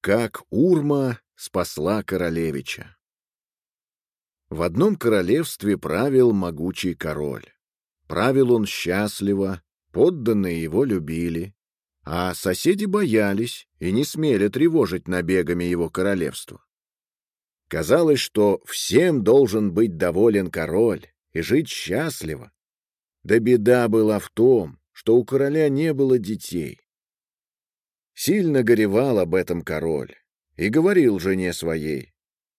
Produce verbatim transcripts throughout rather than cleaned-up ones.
Как Урма спасла королевича. В одном королевстве правил могучий король. Правил он счастливо, подданные его любили, а соседи боялись и не смели тревожить набегами его королевства. Казалось, что всем должен быть доволен король и жить счастливо. Да беда была в том, что у короля не было детей. Сильно горевал об этом король и говорил жене своей: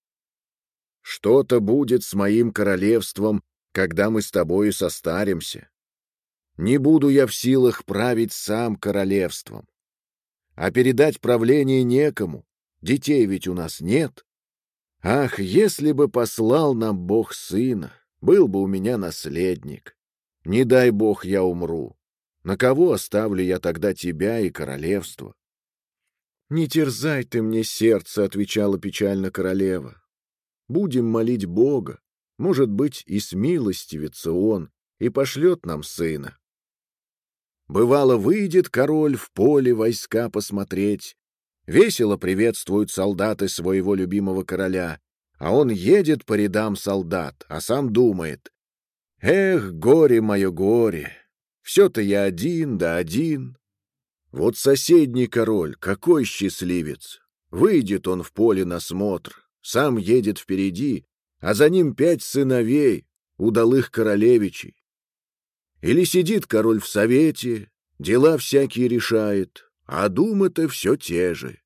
«Что-то будет с моим королевством, когда мы с тобою состаримся. Не буду я в силах править сам королевством. А передать правление некому, детей ведь у нас нет. Ах, если бы послал нам Бог сына, был бы у меня наследник. Не дай Бог я умру. На кого оставлю я тогда тебя и королевство?» «Не терзай ты мне сердце», — отвечала печально королева. «Будем молить Бога, может быть, и смилостивится он, и пошлет нам сына». Бывало, выйдет король в поле войска посмотреть, весело приветствуют солдаты своего любимого короля, а он едет по рядам солдат, а сам думает: «Эх, горе мое, горе! Все-то я один да один». Вот соседний король, какой счастливец! Выйдет он в поле на смотр, сам едет впереди, а за ним пять сыновей, удалых королевичей. Или сидит король в совете, дела всякие решает, а думы-то все те же.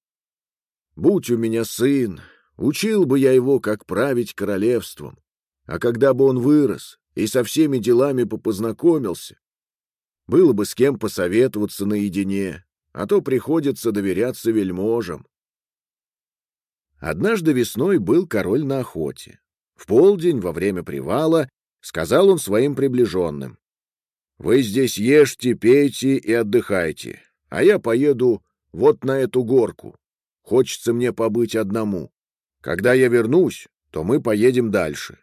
Будь у меня сын, учил бы я его, как править королевством, а когда бы он вырос и со всеми делами попознакомился, было бы с кем посоветоваться наедине, а то приходится доверяться вельможам. Однажды весной был король на охоте. В полдень, во время привала, сказал он своим приближенным: «Вы здесь ешьте, пейте и отдыхайте, а я поеду вот на эту горку. Хочется мне побыть одному. Когда я вернусь, то мы поедем дальше».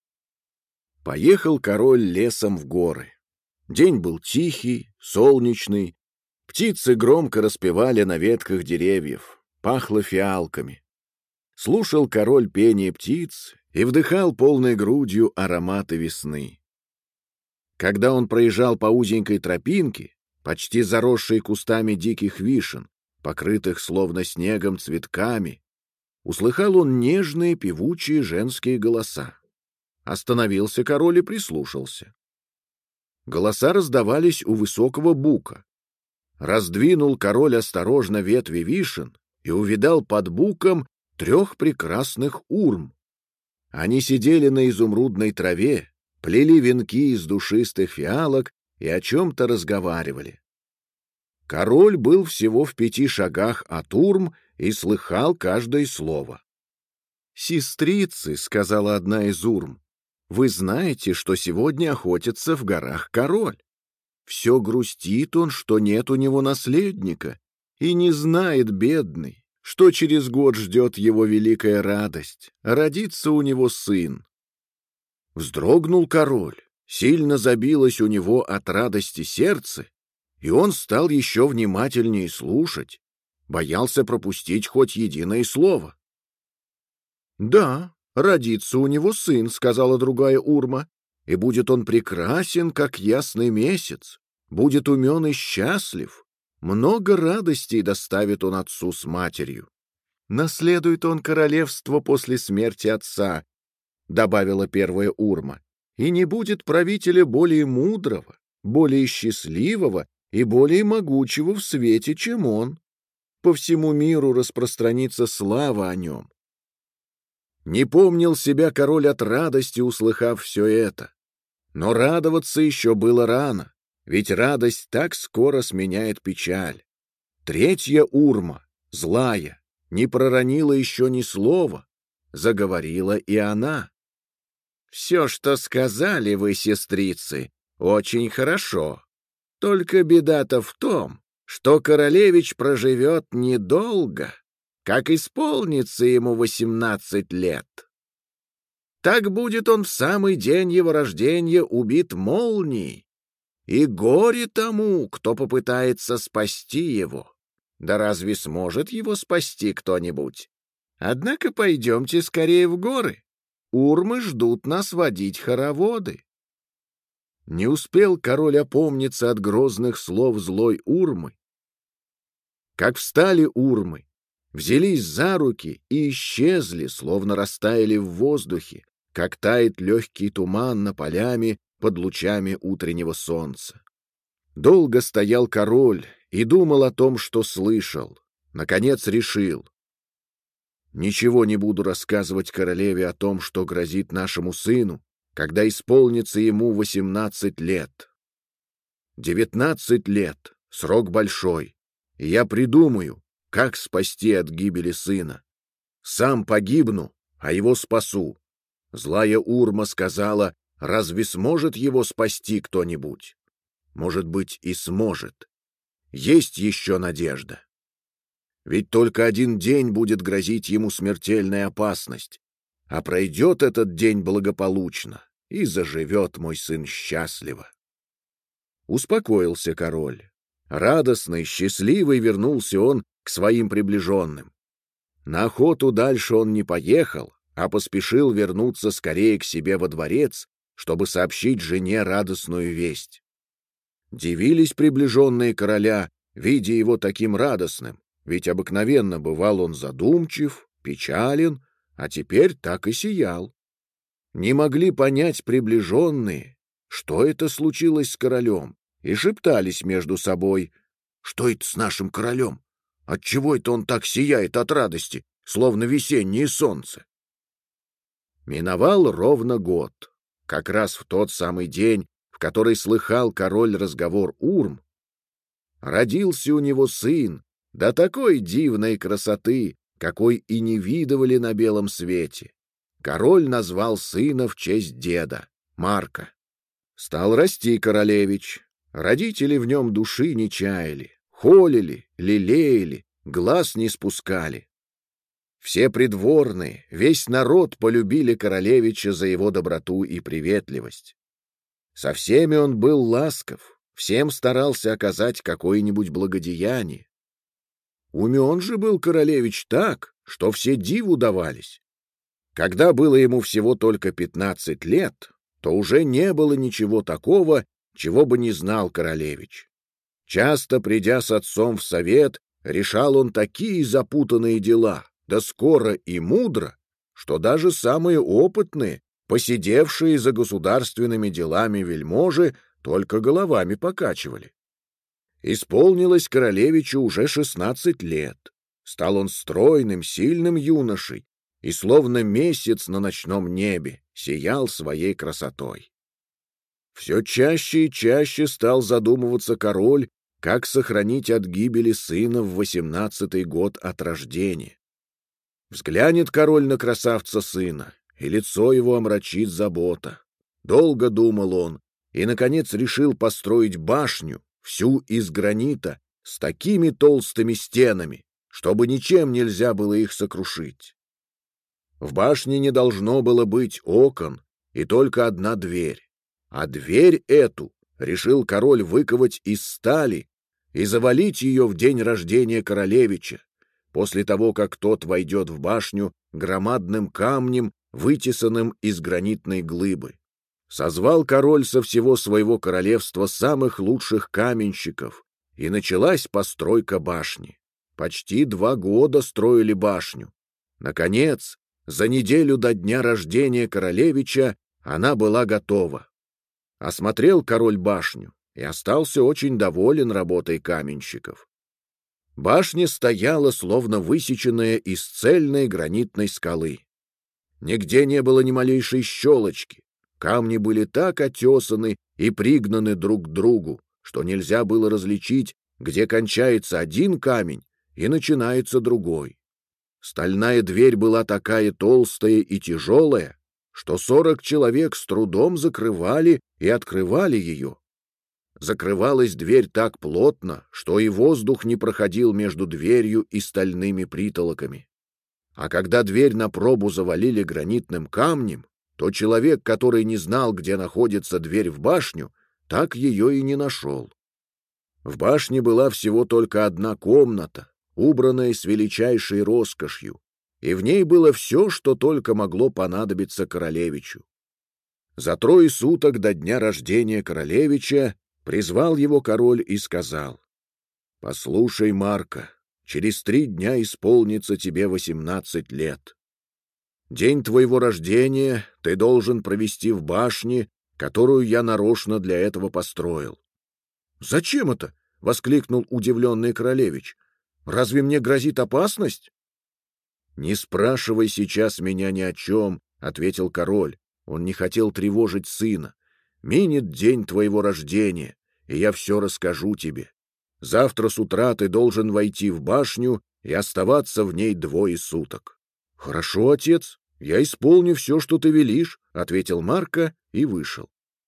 Поехал король лесом в горы. День был тихий, солнечный. Птицы громко распевали на ветках деревьев, пахло фиалками. Слушал король пение птиц и вдыхал полной грудью ароматы весны. Когда он проезжал по узенькой тропинке, почти заросшей кустами диких вишен, покрытых словно снегом цветками, услыхал он нежные певучие женские голоса. Остановился король и прислушался. Голоса раздавались у высокого бука. Раздвинул король осторожно ветви вишен и увидал под буком трех прекрасных урм. Они сидели на изумрудной траве, плели венки из душистых фиалок и о чем-то разговаривали. Король был всего в пяти шагах от урм и слыхал каждое слово. «Сестрицы», — сказала одна из урм, — «вы знаете, что сегодня охотится в горах король. Все грустит он, что нет у него наследника, и не знает, бедный, что через год ждет его великая радость — родится у него сын». Вздрогнул король, сильно забилось у него от радости сердце, и он стал еще внимательнее слушать, боялся пропустить хоть единое слово. «Да, родится у него сын», — сказала другая урма, «и будет он прекрасен, как ясный месяц, будет умен и счастлив, много радостей доставит он отцу с матерью. Наследует он королевство после смерти отца», — добавила первая урма, «и не будет правителя более мудрого, более счастливого и более могучего в свете, чем он. По всему миру распространится слава о нем». Не помнил себя король от радости, услыхав все это. Но радоваться еще было рано, ведь радость так скоро сменяет печаль. Третья урма, злая, не проронила еще ни слова, заговорила и она. «Все, что сказали вы, сестрицы, очень хорошо. Только беда-то в том, что королевич проживет недолго, как исполнится ему восемнадцать лет. Так будет он в самый день его рождения убит молнией, и горе тому, кто попытается спасти его. Да разве сможет его спасти кто-нибудь? Однако пойдемте скорее в горы. Урмы ждут нас водить хороводы. Не успел король опомниться от грозных слов злой Урмы, как встали урмы, взялись за руки и исчезли, словно растаяли в воздухе, как тает легкий туман на полями под лучами утреннего солнца. Долго стоял король и думал о том, что слышал. Наконец решил: ничего не буду рассказывать королеве о том, что грозит нашему сыну, когда исполнится ему восемнадцать лет. Девятнадцать лет — срок большой, и я придумаю, как спасти от гибели сына. Сам погибну, а его спасу. Злая Урма сказала: разве сможет его спасти кто-нибудь? Может быть, и сможет. Есть еще надежда. Ведь только один день будет грозить ему смертельная опасность, а пройдет этот день благополучно, и заживет мой сын счастливо. Успокоился король. Радостный, счастливый вернулся он к своим приближенным. На охоту дальше он не поехал, а поспешил вернуться скорее к себе во дворец, чтобы сообщить жене радостную весть. Дивились приближенные короля, видя его таким радостным, ведь обыкновенно бывал он задумчив, печален, а теперь так и сиял. Не могли понять приближенные, что это случилось с королем, и шептались между собой: что это с нашим королем? Отчего это он так сияет от радости, словно весеннее солнце? Миновал ровно год. Как раз в тот самый день, в который слыхал король разговор Урм, родился у него сын, да такой дивной красоты, какой и не видывали на белом свете. Король назвал сына в честь деда, Марка. Стал расти королевич. Родители в нем души не чаяли, холили, лелеяли, глаз не спускали. Все придворные, весь народ полюбили королевича за его доброту и приветливость. Со всеми он был ласков, всем старался оказать какое-нибудь благодеяние. Умен же был королевич так, что все диву давались. Когда было ему всего только пятнадцать лет, то уже не было ничего такого, чего бы не знал королевич. Часто, придя с отцом в совет, решал он такие запутанные дела, да скоро и мудро, что даже самые опытные, посидевшие за государственными делами вельможи, только головами покачивали. Исполнилось королевичу уже шестнадцать лет. Стал он стройным, сильным юношей, и словно месяц на ночном небе сиял своей красотой. Все чаще и чаще стал задумываться король, как сохранить от гибели сына в восемнадцатый год от рождения. Взглянет король на красавца сына, и лицо его омрачит забота. Долго думал он, и, наконец, решил построить башню, всю из гранита, с такими толстыми стенами, чтобы ничем нельзя было их сокрушить. В башне не должно было быть окон, и только одна дверь. А дверь эту решил король выковать из стали и завалить ее в день рождения королевича, после того, как тот войдет в башню громадным камнем, вытесанным из гранитной глыбы. Созвал король со всего своего королевства самых лучших каменщиков, и началась постройка башни. Почти два года строили башню. Наконец, за неделю до дня рождения королевича она была готова. Осмотрел король башню и остался очень доволен работой каменщиков. Башня стояла, словно высеченная из цельной гранитной скалы. Нигде не было ни малейшей щелочки. Камни были так отесаны и пригнаны друг к другу, что нельзя было различить, где кончается один камень и начинается другой. Стальная дверь была такая толстая и тяжелая, что сорок человек с трудом закрывали и открывали ее. Закрывалась дверь так плотно, что и воздух не проходил между дверью и стальными притолоками. А когда дверь на пробу завалили гранитным камнем, то человек, который не знал, где находится дверь в башню, так ее и не нашел. В башне была всего только одна комната, убранная с величайшей роскошью, и в ней было все, что только могло понадобиться королевичу. За трое суток до дня рождения королевича призвал его король и сказал: «Послушай, Марко, через три дня исполнится тебе восемнадцать лет. День твоего рождения ты должен провести в башне, которую я нарочно для этого построил». «Зачем это?» — воскликнул удивленный королевич. «Разве мне грозит опасность?» «Не спрашивай сейчас меня ни о чем», — ответил король. Он не хотел тревожить сына. «Минет день твоего рождения, и я все расскажу тебе. Завтра с утра ты должен войти в башню и оставаться в ней двое суток». «Хорошо, отец, я исполню все, что ты велишь», — ответил Марко и вышел.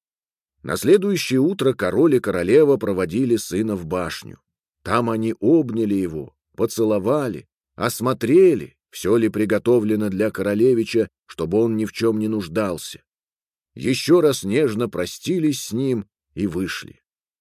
На следующее утро король и королева проводили сына в башню. Там они обняли его, поцеловали, осмотрели, все ли приготовлено для королевича, чтобы он ни в чем не нуждался. Еще раз нежно простились с ним и вышли.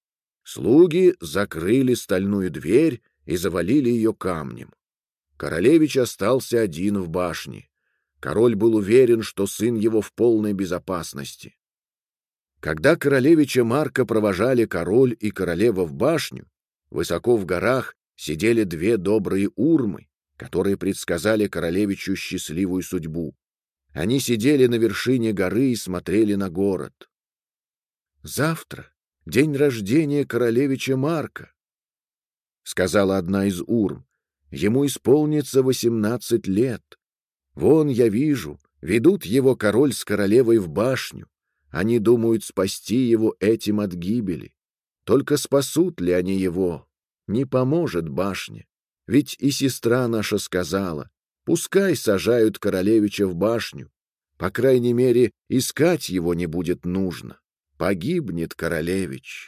Слуги закрыли стальную дверь и завалили ее камнем. Королевич остался один в башне. Король был уверен, что сын его в полной безопасности. Когда королевича Марка провожали король и королева в башню, высоко в горах сидели две добрые урмы, которые предсказали королевичу счастливую судьбу. Они сидели на вершине горы и смотрели на город. «Завтра день рождения королевича Марка», — сказала одна из урм. «Ему исполнится восемнадцать лет. Вон, я вижу, ведут его король с королевой в башню. Они думают спасти его этим от гибели. Только спасут ли они его? Не поможет башне. Ведь и сестра наша сказала: пускай сажают королевича в башню. По крайней мере, искать его не будет нужно. Погибнет королевич».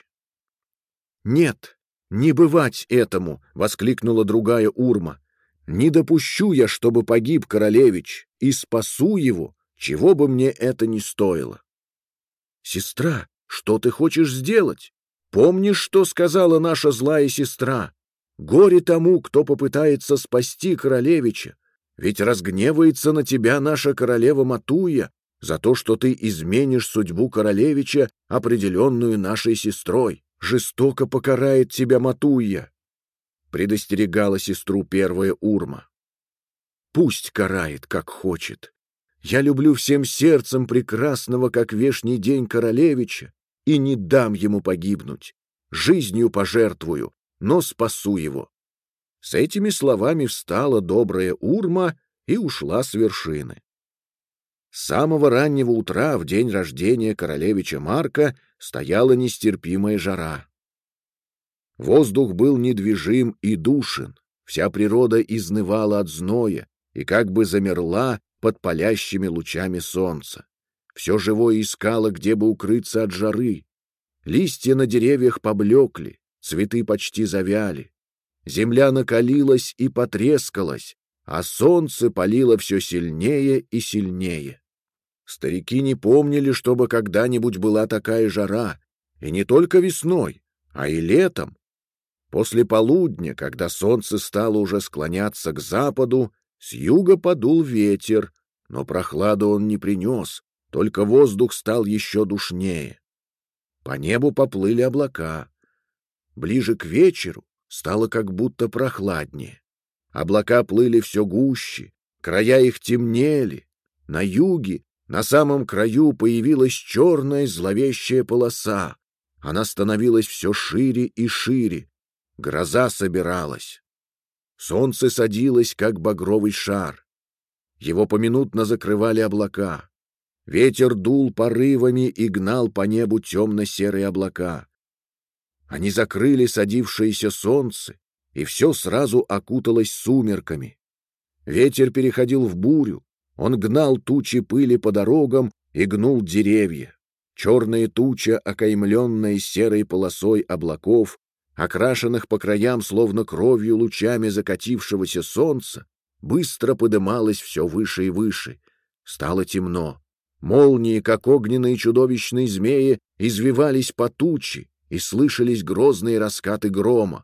«Нет, не бывать этому!» — воскликнула другая урма. «Не допущу я, чтобы погиб королевич, и спасу его, чего бы мне это ни стоило». «Сестра, что ты хочешь сделать? Помнишь, что сказала наша злая сестра? Горе тому, кто попытается спасти королевича, ведь разгневается на тебя наша королева Матуя за то, что ты изменишь судьбу королевича, определенную нашей сестрой. Жестоко покарает тебя Матуя», — предостерегала сестру первая урма. «Пусть карает, как хочет. Я люблю всем сердцем прекрасного, как вешний день королевича, и не дам ему погибнуть. Жизнью пожертвую, но спасу его». С этими словами встала добрая урма и ушла с вершины. С самого раннего утра в день рождения королевича Марка стояла нестерпимая жара. Воздух был недвижим и душен, вся природа изнывала от зноя и как бы замерла под палящими лучами солнца. Все живое искало, где бы укрыться от жары. Листья на деревьях поблекли, цветы почти завяли. Земля накалилась и потрескалась, а солнце палило все сильнее и сильнее. Старики не помнили, чтобы когда-нибудь была такая жара, и не только весной, а и летом. После полудня, когда солнце стало уже склоняться к западу, с юга подул ветер, но прохладу он не принес, только воздух стал еще душнее. По небу поплыли облака. Ближе к вечеру стало как будто прохладнее. Облака плыли все гуще, края их темнели. На юге, на самом краю, появилась черная зловещая полоса. Она становилась все шире и шире. Гроза собиралась. Солнце садилось, как багровый шар. Его поминутно закрывали облака. Ветер дул порывами и гнал по небу темно-серые облака. Они закрыли садившееся солнце, и все сразу окуталось сумерками. Ветер переходил в бурю, он гнал тучи пыли по дорогам и гнул деревья. Черная туча, окаймленная серой полосой облаков, окрашенных по краям словно кровью лучами закатившегося солнца, быстро подымалась все выше и выше. Стало темно. Молнии, как огненные чудовищные змеи, извивались по туче, и слышались грозные раскаты грома.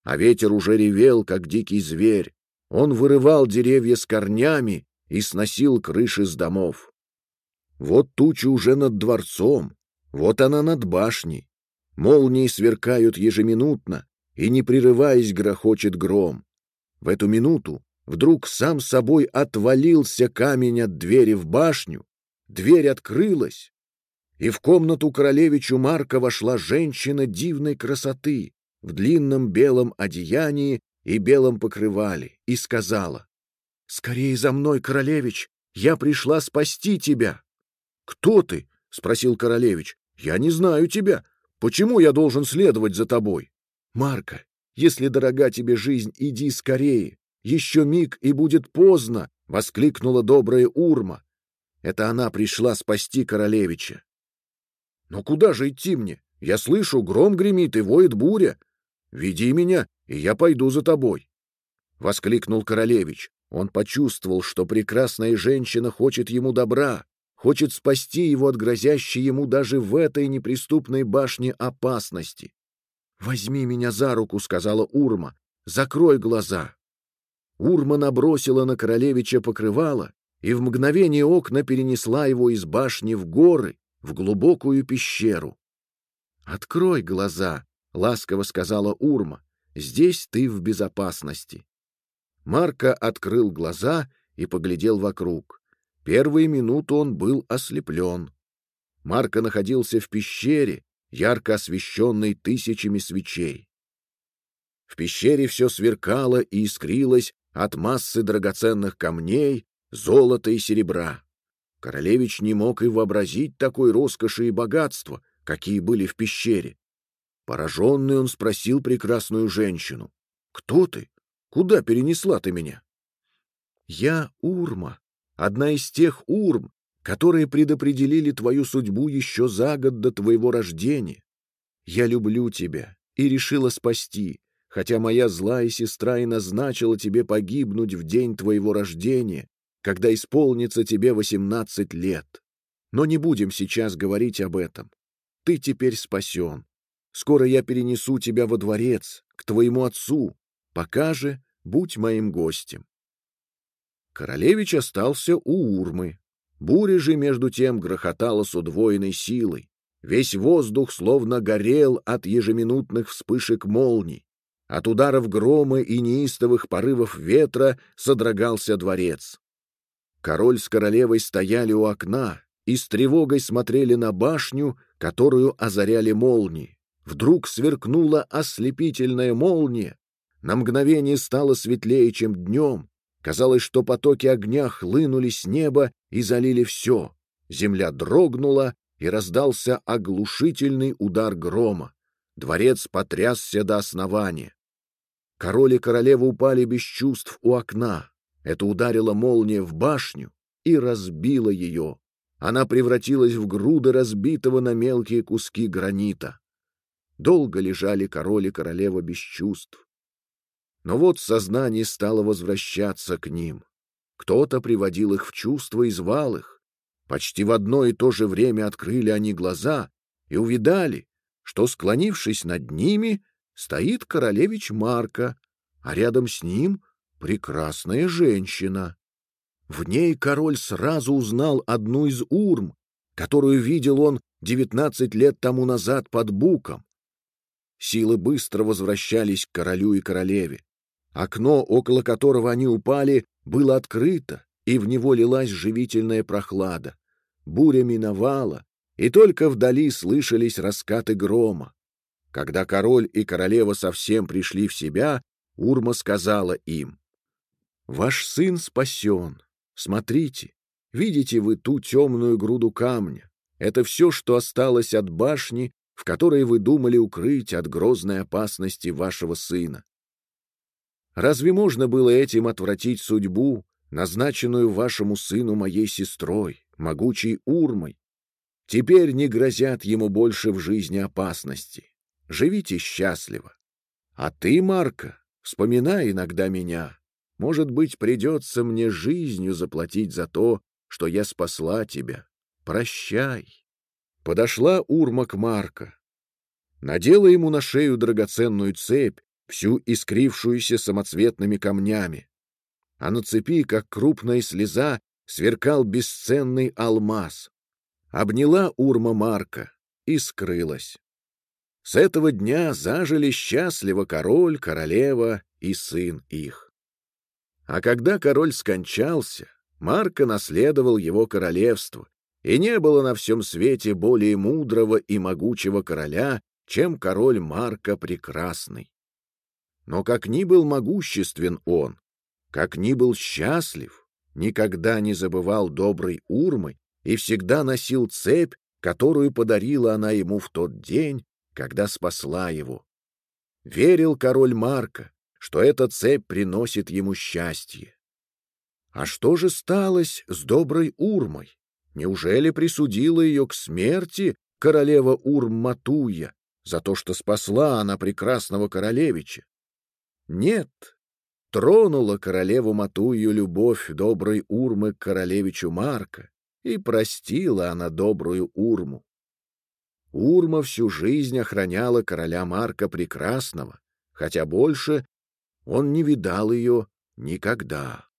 а ветер уже ревел, как дикий зверь. Он вырывал деревья с корнями и сносил крыши с домов. Вот туча уже над дворцом, вот она над башней. Молнии сверкают ежеминутно, и, не прерываясь, грохочет гром. В эту минуту вдруг сам собой отвалился камень от двери в башню, дверь открылась, и в комнату королевичу Марка вошла женщина дивной красоты в длинном белом одеянии и белом покрывале, и сказала: «Скорее за мной, королевич, я пришла спасти тебя». «Кто ты?» — спросил королевич. «Я не знаю тебя. Почему я должен следовать за тобой?» «Марка, если дорога тебе жизнь, иди скорее. Еще миг, и будет поздно!» — воскликнула добрая Урма. Это она пришла спасти королевича. «Но куда же идти мне? Я слышу, гром гремит и воет буря. Веди меня, и я пойду за тобой!» — воскликнул королевич. Он почувствовал, что прекрасная женщина хочет ему добра, хочет спасти его от грозящей ему даже в этой неприступной башне опасности. «Возьми меня за руку», — сказала Урма, — «закрой глаза». Урма набросила на королевича покрывало, и в мгновение окна перенесла его из башни в горы, в глубокую пещеру. «Открой глаза», — ласково сказала Урма, — «здесь ты в безопасности». Марко открыл глаза и поглядел вокруг. Первые минуты он был ослеплен. Марко находился в пещере, ярко освещенной тысячами свечей. В пещере все сверкало и искрилось от массы драгоценных камней, золота и серебра. Королевич не мог и вообразить такой роскоши и богатства, какие были в пещере. Пораженный, он спросил прекрасную женщину: «Кто ты? Куда перенесла ты меня?» «Я Урма, одна из тех Урм, которые предопределили твою судьбу еще за год до твоего рождения. Я люблю тебя и решила спасти, хотя моя злая сестра и назначила тебе погибнуть в день твоего рождения, когда исполнится тебе восемнадцать лет. Но не будем сейчас говорить об этом. Ты теперь спасен. Скоро я перенесу тебя во дворец, к твоему отцу. Пока же будь моим гостем». Королевич остался у Урмы. Буря же, между тем, грохотала с удвоенной силой. Весь воздух словно горел от ежеминутных вспышек молний. От ударов грома и неистовых порывов ветра содрогался дворец. Король с королевой стояли у окна и с тревогой смотрели на башню, которую озаряли молнии. Вдруг сверкнула ослепительная молния. На мгновение стало светлее, чем днем. Казалось, что потоки огня хлынули с неба и залили все. Земля дрогнула, и раздался оглушительный удар грома. Дворец потрясся до основания. Король и королева упали без чувств у окна. Это ударила молния в башню и разбила ее. Она превратилась в груды разбитого на мелкие куски гранита. Долго лежали король и королева без чувств. Но вот сознание стало возвращаться к ним. Кто-то приводил их в чувство и звал их. Почти в одно и то же время открыли они глаза и увидали, что, склонившись над ними, стоит королевич Марко, а рядом с ним прекрасная женщина. В ней король сразу узнал одну из Урм, которую видел он девятнадцать лет тому назад под Буком. Силы быстро возвращались к королю и королеве. Окно, около которого они упали, было открыто, и в него лилась живительная прохлада. Буря миновала, и только вдали слышались раскаты грома. Когда король и королева совсем пришли в себя, Урма сказала им: «Ваш сын спасен. Смотрите, видите вы ту темную груду камня? Это все, что осталось от башни, в которой вы думали укрыть от грозной опасности вашего сына. Разве можно было этим отвратить судьбу, назначенную вашему сыну моей сестрой, могучей Урмой? Теперь не грозят ему больше в жизни опасности. Живите счастливо. А ты, Марко, вспоминай иногда меня. Может быть, придется мне жизнью заплатить за то, что я спасла тебя. Прощай». Подошла Урма к Марко, надела ему на шею драгоценную цепь, всю искрившуюся самоцветными камнями. А на цепи, как крупная слеза, сверкал бесценный алмаз. Обняла Урма Марка и скрылась. С этого дня зажили счастливо король, королева и сын их. А когда король скончался, Марко наследовал его королевство, и не было на всем свете более мудрого и могучего короля, чем король Марко Прекрасный. Но как ни был могуществен он, как ни был счастлив, никогда не забывал доброй Урмы и всегда носил цепь, которую подарила она ему в тот день, когда спасла его. Верил король Марко, что эта цепь приносит ему счастье. А что же сталось с доброй Урмой? Неужели присудила ее к смерти королева Урм-Матуя за то, что спасла она прекрасного королевича? Нет, тронула королеву Матую любовь доброй Урмы к королевичу Марко, и простила она добрую Урму. Урма всю жизнь охраняла короля Марка Прекрасного, хотя больше он не видал ее никогда.